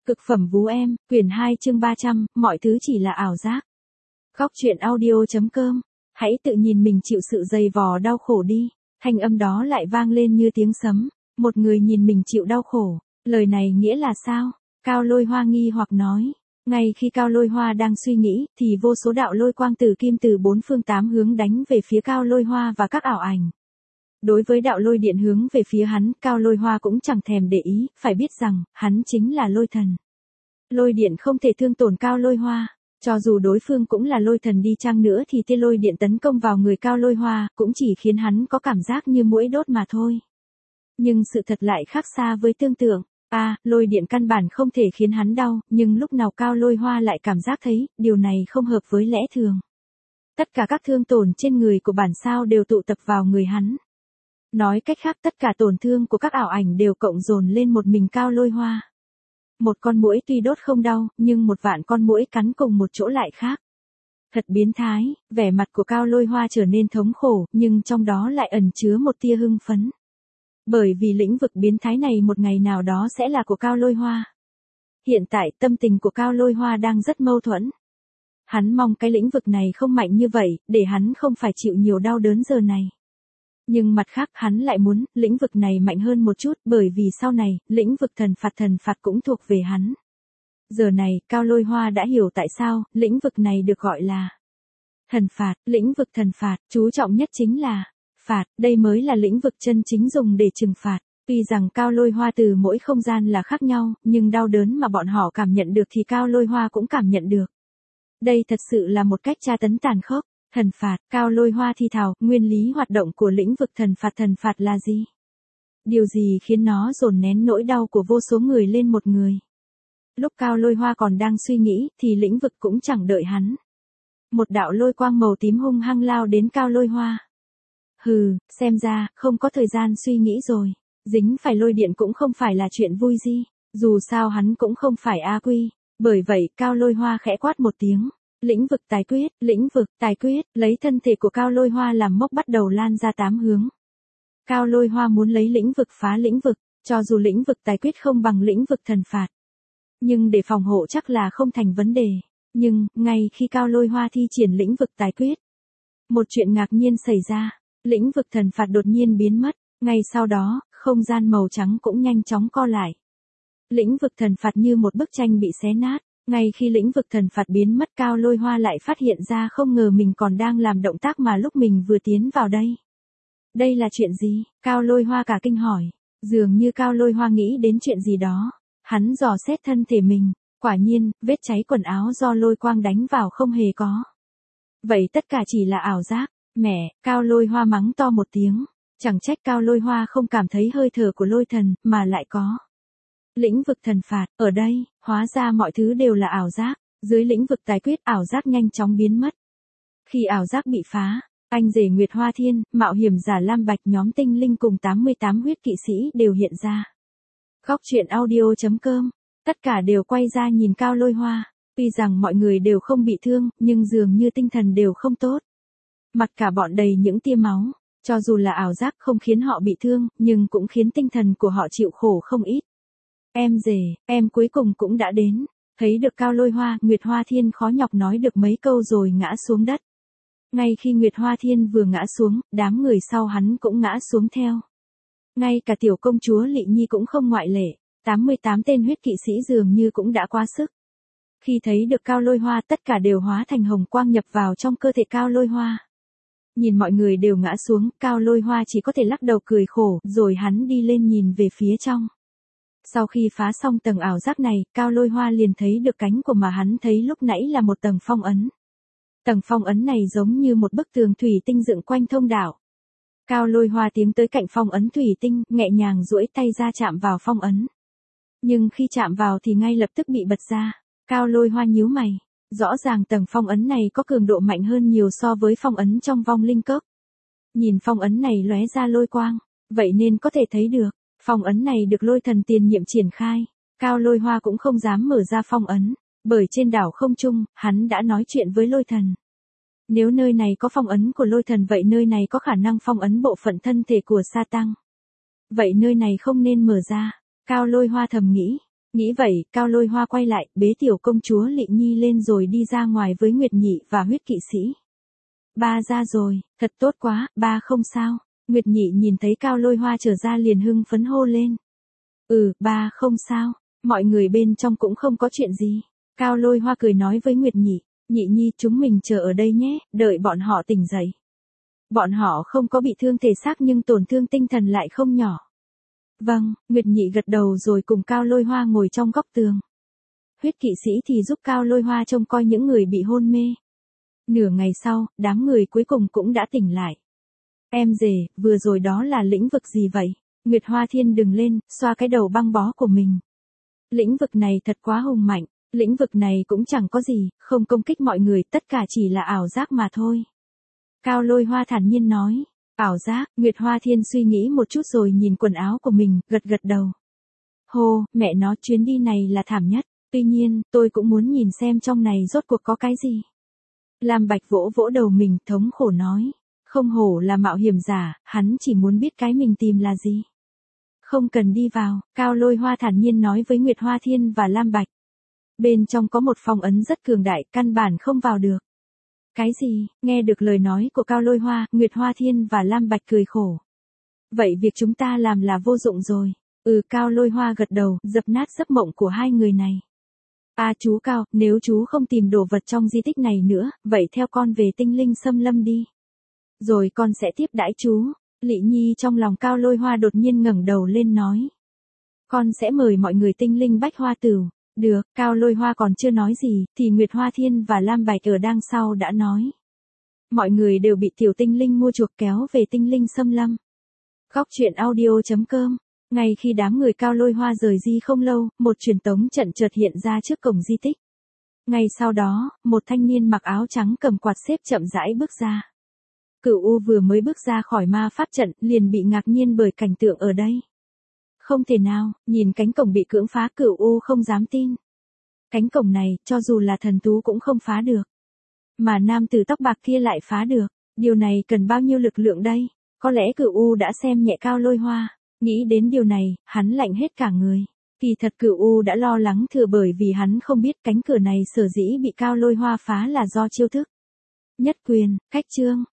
Cực phẩm vú em, quyển 2 chương 300, mọi thứ chỉ là ảo giác. Góc truyện audio.com. Hãy tự nhìn mình chịu sự dày vò đau khổ đi. Thanh âm đó lại vang lên như tiếng sấm. Một người nhìn mình chịu đau khổ. Lời này nghĩa là sao? Cao Lôi Hoa nghi hoặc nói. Ngay khi Cao Lôi Hoa đang suy nghĩ, thì vô số đạo lôi quang tử kim từ bốn phương tám hướng đánh về phía Cao Lôi Hoa và các ảo ảnh. Đối với đạo lôi điện hướng về phía hắn, Cao Lôi Hoa cũng chẳng thèm để ý, phải biết rằng, hắn chính là lôi thần. Lôi điện không thể thương tổn Cao Lôi Hoa. Cho dù đối phương cũng là lôi thần đi chăng nữa thì tia lôi điện tấn công vào người Cao Lôi Hoa, cũng chỉ khiến hắn có cảm giác như muỗi đốt mà thôi. Nhưng sự thật lại khác xa với tưởng tượng. Lôi điện căn bản không thể khiến hắn đau, nhưng lúc nào Cao Lôi Hoa lại cảm giác thấy, điều này không hợp với lẽ thường. Tất cả các thương tổn trên người của bản sao đều tụ tập vào người hắn. Nói cách khác tất cả tổn thương của các ảo ảnh đều cộng dồn lên một mình Cao Lôi Hoa. Một con muỗi tuy đốt không đau, nhưng một vạn con muỗi cắn cùng một chỗ lại khác. Thật biến thái, vẻ mặt của Cao Lôi Hoa trở nên thống khổ, nhưng trong đó lại ẩn chứa một tia hưng phấn. Bởi vì lĩnh vực biến thái này một ngày nào đó sẽ là của Cao Lôi Hoa. Hiện tại tâm tình của Cao Lôi Hoa đang rất mâu thuẫn. Hắn mong cái lĩnh vực này không mạnh như vậy, để hắn không phải chịu nhiều đau đớn giờ này. Nhưng mặt khác hắn lại muốn, lĩnh vực này mạnh hơn một chút, bởi vì sau này, lĩnh vực thần phạt cũng thuộc về hắn. Giờ này, Cao Lôi Hoa đã hiểu tại sao, lĩnh vực này được gọi là thần phạt, lĩnh vực thần phạt, chú trọng nhất chính là phạt, đây mới là lĩnh vực chân chính dùng để trừng phạt. Tuy rằng Cao Lôi Hoa từ mỗi không gian là khác nhau, nhưng đau đớn mà bọn họ cảm nhận được thì Cao Lôi Hoa cũng cảm nhận được. Đây thật sự là một cách tra tấn tàn khốc. Thần phạt, Cao Lôi Hoa thi thào, nguyên lý hoạt động của lĩnh vực thần phạt là gì? Điều gì khiến nó dồn nén nỗi đau của vô số người lên một người? Lúc Cao Lôi Hoa còn đang suy nghĩ, thì lĩnh vực cũng chẳng đợi hắn. Một đạo lôi quang màu tím hung hăng lao đến Cao Lôi Hoa. Xem ra, không có thời gian suy nghĩ rồi. Dính phải lôi điện cũng không phải là chuyện vui gì. Dù sao hắn cũng không phải A Quy. Bởi vậy, Cao Lôi Hoa khẽ quát một tiếng. Lĩnh vực tài quyết, lấy thân thể của Cao Lôi Hoa làm mốc bắt đầu lan ra 8 hướng. Cao Lôi Hoa muốn lấy lĩnh vực phá lĩnh vực, cho dù lĩnh vực tài quyết không bằng lĩnh vực thần phạt. Nhưng để phòng hộ chắc là không thành vấn đề. Nhưng, ngay khi Cao Lôi Hoa thi triển lĩnh vực tài quyết, một chuyện ngạc nhiên xảy ra, lĩnh vực thần phạt đột nhiên biến mất, ngay sau đó, không gian màu trắng cũng nhanh chóng co lại. Lĩnh vực thần phạt như một bức tranh bị xé nát. Ngay khi lĩnh vực thần phạt biến mất Cao Lôi Hoa lại phát hiện ra không ngờ mình còn đang làm động tác mà lúc mình vừa tiến vào đây. Đây là chuyện gì? Cao Lôi Hoa cả kinh hỏi. Dường như Cao Lôi Hoa nghĩ đến chuyện gì đó. Hắn dò xét thân thể mình. Quả nhiên, vết cháy quần áo do lôi quang đánh vào không hề có. Vậy tất cả chỉ là ảo giác. Mẹ, Cao Lôi Hoa mắng to một tiếng. Chẳng trách Cao Lôi Hoa không cảm thấy hơi thở của lôi thần, mà lại có lĩnh vực thần phạt, ở đây, hóa ra mọi thứ đều là ảo giác. Dưới lĩnh vực tài quyết ảo giác nhanh chóng biến mất. Khi ảo giác bị phá, anh rể Nguyệt Hoa Thiên, mạo hiểm giả Lam Bạch nhóm tinh linh cùng 88 huyết kỵ sĩ đều hiện ra. Góc truyện audio.com. Tất cả đều quay ra nhìn Cao Lôi Hoa. Tuy rằng mọi người đều không bị thương, nhưng dường như tinh thần đều không tốt. Mặt cả bọn đầy những tia máu. Cho dù là ảo giác không khiến họ bị thương, nhưng cũng khiến tinh thần của họ chịu khổ không ít. Em rể, em cuối cùng cũng đã đến. Thấy được Cao Lôi Hoa, Nguyệt Hoa Thiên khó nhọc nói được mấy câu rồi ngã xuống đất. Ngay khi Nguyệt Hoa Thiên vừa ngã xuống, đám người sau hắn cũng ngã xuống theo. Ngay cả tiểu công chúa Lị Nhi cũng không ngoại lệ. 88 tên huyết kỵ sĩ dường như cũng đã quá sức. Khi thấy được Cao Lôi Hoa tất cả đều hóa thành hồng quang nhập vào trong cơ thể Cao Lôi Hoa. Nhìn mọi người đều ngã xuống, Cao Lôi Hoa chỉ có thể lắc đầu cười khổ, rồi hắn đi lên nhìn về phía trong. Sau khi phá xong tầng ảo giác này, Cao Lôi Hoa liền thấy được cánh của mà hắn thấy lúc nãy là một tầng phong ấn. Tầng phong ấn này giống như một bức tường thủy tinh dựng quanh thông đạo. Cao Lôi Hoa tiến tới cạnh phong ấn thủy tinh, nhẹ nhàng duỗi tay ra chạm vào phong ấn. Nhưng khi chạm vào thì ngay lập tức bị bật ra. Cao Lôi Hoa nhíu mày. Rõ ràng tầng phong ấn này có cường độ mạnh hơn nhiều so với phong ấn trong vong linh cốc. Nhìn phong ấn này lóe ra lôi quang, vậy nên có thể thấy được. Phong ấn này được lôi thần tiền nhiệm triển khai. Cao Lôi Hoa cũng không dám mở ra phong ấn. Bởi trên đảo không trung, hắn đã nói chuyện với lôi thần. Nếu nơi này có phong ấn của lôi thần vậy nơi này có khả năng phong ấn bộ phận thân thể của Sa Tăng. Vậy nơi này không nên mở ra. Cao Lôi Hoa thầm nghĩ. Nghĩ vậy, Cao Lôi Hoa quay lại, bế tiểu công chúa Lị Nhi lên rồi đi ra ngoài với Nguyệt Nhị và Huyết Kỵ Sĩ. Ba ra rồi, thật tốt quá, ba không sao. Nguyệt Nhị nhìn thấy Cao Lôi Hoa trở ra liền hưng phấn hô lên. Ba không sao, mọi người bên trong cũng không có chuyện gì. Cao Lôi Hoa cười nói với Nguyệt Nhị, Nhị Nhi chúng mình chờ ở đây nhé, đợi bọn họ tỉnh dậy. Bọn họ không có bị thương thể xác nhưng tổn thương tinh thần lại không nhỏ. Vâng, Nguyệt Nhị gật đầu rồi cùng Cao Lôi Hoa ngồi trong góc tường. Huyết Kỵ Sĩ thì giúp Cao Lôi Hoa trông coi những người bị hôn mê. Nửa ngày sau, đám người cuối cùng cũng đã tỉnh lại. Em rể, vừa rồi đó là lĩnh vực gì vậy? Nguyệt Hoa Thiên đừng lên, xoa cái đầu băng bó của mình. Lĩnh vực này thật quá hùng mạnh, lĩnh vực này cũng chẳng có gì, không công kích mọi người, tất cả chỉ là ảo giác mà thôi. Cao Lôi Hoa thản nhiên nói. Ảo giác, Nguyệt Hoa Thiên suy nghĩ một chút rồi nhìn quần áo của mình, gật gật đầu. Hô, mẹ nó chuyến đi này là thảm nhất, tuy nhiên, tôi cũng muốn nhìn xem trong này rốt cuộc có cái gì. Lam Bạch vỗ vỗ đầu mình thống khổ nói. Không hổ là mạo hiểm giả, hắn chỉ muốn biết cái mình tìm là gì. Không cần đi vào, Cao Lôi Hoa thản nhiên nói với Nguyệt Hoa Thiên và Lam Bạch. Bên trong có một phong ấn rất cường đại, căn bản không vào được. Cái gì? Nghe được lời nói của Cao Lôi Hoa, Nguyệt Hoa Thiên và Lam Bạch cười khổ. Vậy việc chúng ta làm là vô dụng rồi. Cao Lôi Hoa gật đầu, dập nát giấc mộng của hai người này. Chú Cao, nếu chú không tìm đồ vật trong di tích này nữa, vậy theo con về Tinh Linh Xâm Lâm đi. Rồi con sẽ tiếp đãi chú. Lị Nhi trong lòng Cao Lôi Hoa đột nhiên ngẩng đầu lên nói. Con sẽ mời mọi người Tinh Linh Bách Hoa Tửu. Được, Cao Lôi Hoa còn chưa nói gì, thì Nguyệt Hoa Thiên và Lam Bạch ở đằng sau đã nói. Mọi người đều bị tiểu tinh linh mua chuộc kéo về Tinh Linh Xâm Lâm. Góc truyện audio.com. Ngay khi đám người Cao Lôi Hoa rời đi không lâu, một truyền tống trận chợt hiện ra trước cổng di tích. Ngay sau đó, một thanh niên mặc áo trắng cầm quạt xếp chậm rãi bước ra. Cửu U vừa mới bước ra khỏi ma pháp trận, liền bị ngạc nhiên bởi cảnh tượng ở đây. Không thể nào, nhìn cánh cổng bị cưỡng phá, Cửu U không dám tin. Cánh cổng này, cho dù là thần thú cũng không phá được. Mà nam tử tóc bạc kia lại phá được. Điều này cần bao nhiêu lực lượng đây? Có lẽ Cửu U đã xem nhẹ Cao Lôi Hoa. Nghĩ đến điều này, hắn lạnh hết cả người. Kỳ thật Cửu U đã lo lắng thừa bởi vì hắn không biết cánh cửa này sở dĩ bị Cao Lôi Hoa phá là do chiêu thức. Nhất quyền, cách chương.